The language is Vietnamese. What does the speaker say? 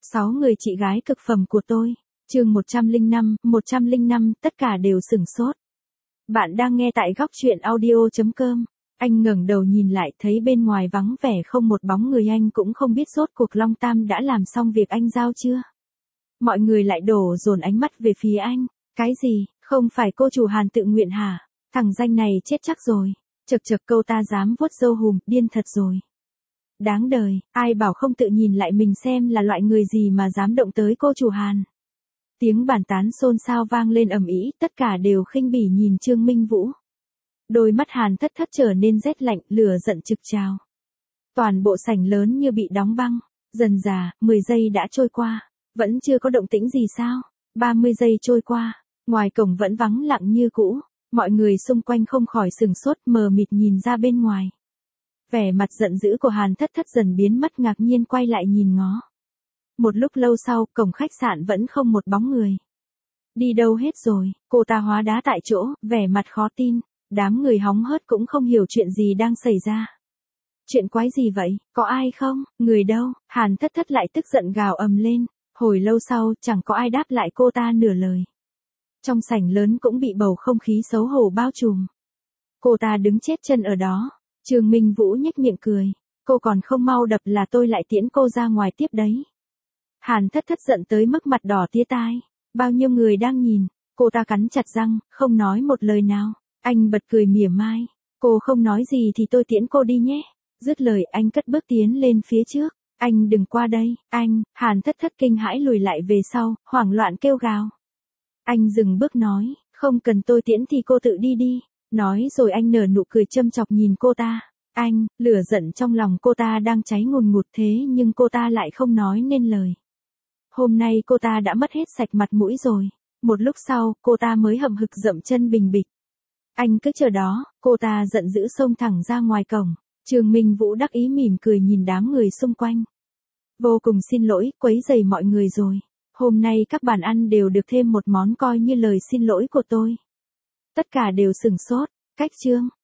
6 người chị gái cực phẩm của tôi. Chương 105, tất cả đều sửng sốt. Bạn đang nghe tại góc truyện audio.com. Anh ngẩng đầu nhìn lại thấy bên ngoài vắng vẻ không một bóng người, anh cũng không biết rốt cuộc Long Tam đã làm xong việc anh giao chưa. Mọi người lại đổ dồn ánh mắt về phía anh. Cái gì, không phải cô chủ Hàn tự nguyện hả? Thằng danh này chết chắc rồi. Chật chật, câu ta dám vuốt râu hùm, điên thật rồi. Đáng đời, ai bảo không tự nhìn lại mình xem là loại người gì mà dám động tới cô chủ Hàn. Tiếng bàn tán xôn xao vang lên ầm ĩ, tất cả đều khinh bỉ nhìn Trương Minh Vũ. Đôi mắt Hàn Thất Thất trở nên rét lạnh, lửa giận trực trào. Toàn bộ sảnh lớn như bị đóng băng. Dần dà, 10 giây đã trôi qua, vẫn chưa có động tĩnh gì sao? 30 giây trôi qua, ngoài cổng vẫn vắng lặng như cũ. Mọi người xung quanh không khỏi sửng sốt, mờ mịt nhìn ra bên ngoài. Vẻ mặt giận dữ của Hàn Thất Thất dần biến mất, ngạc nhiên quay lại nhìn ngó. Một lúc lâu sau, cổng khách sạn vẫn không một bóng người. Đi đâu hết rồi? Cô ta hóa đá tại chỗ, vẻ mặt khó tin. Đám người hóng hớt cũng không hiểu chuyện gì đang xảy ra. Chuyện quái gì vậy? Có ai không? Người đâu? Hàn Thất Thất lại tức giận gào ầm lên. Hồi lâu sau, chẳng có ai đáp lại cô ta nửa lời. Trong sảnh lớn cũng bị bầu không khí xấu hổ bao trùm. Cô ta đứng chết chân ở đó. Trương Minh Vũ nhếch miệng cười. Cô còn không mau đập là tôi lại tiễn cô ra ngoài tiếp đấy. Hàn Thất Thất giận tới mức mặt đỏ tía tai. Bao nhiêu người đang nhìn. Cô ta cắn chặt răng, không nói một lời nào. Anh bật cười mỉa mai. Cô không nói gì thì tôi tiễn cô đi nhé. Dứt lời anh cất bước tiến lên phía trước. Anh đừng qua đây, anh. Hàn Thất Thất kinh hãi lùi lại về sau, hoảng loạn kêu gào. Anh dừng bước nói, không cần tôi tiễn thì cô tự đi đi. Nói rồi anh nở nụ cười châm chọc nhìn cô ta. Anh, lửa giận trong lòng cô ta đang cháy ngùn ngụt thế nhưng cô ta lại không nói nên lời. Hôm nay cô ta đã mất hết sạch mặt mũi rồi. Một lúc sau, cô ta mới hậm hực dậm chân bình bịch. Anh cứ chờ đó, cô ta giận dữ xông thẳng ra ngoài cổng. Trương Minh Vũ đắc ý mỉm cười nhìn đám người xung quanh. Vô cùng xin lỗi, quấy rầy mọi người rồi. Hôm nay các bàn ăn đều được thêm một món coi như lời xin lỗi của tôi. Tất cả đều sửng sốt. Cách chương.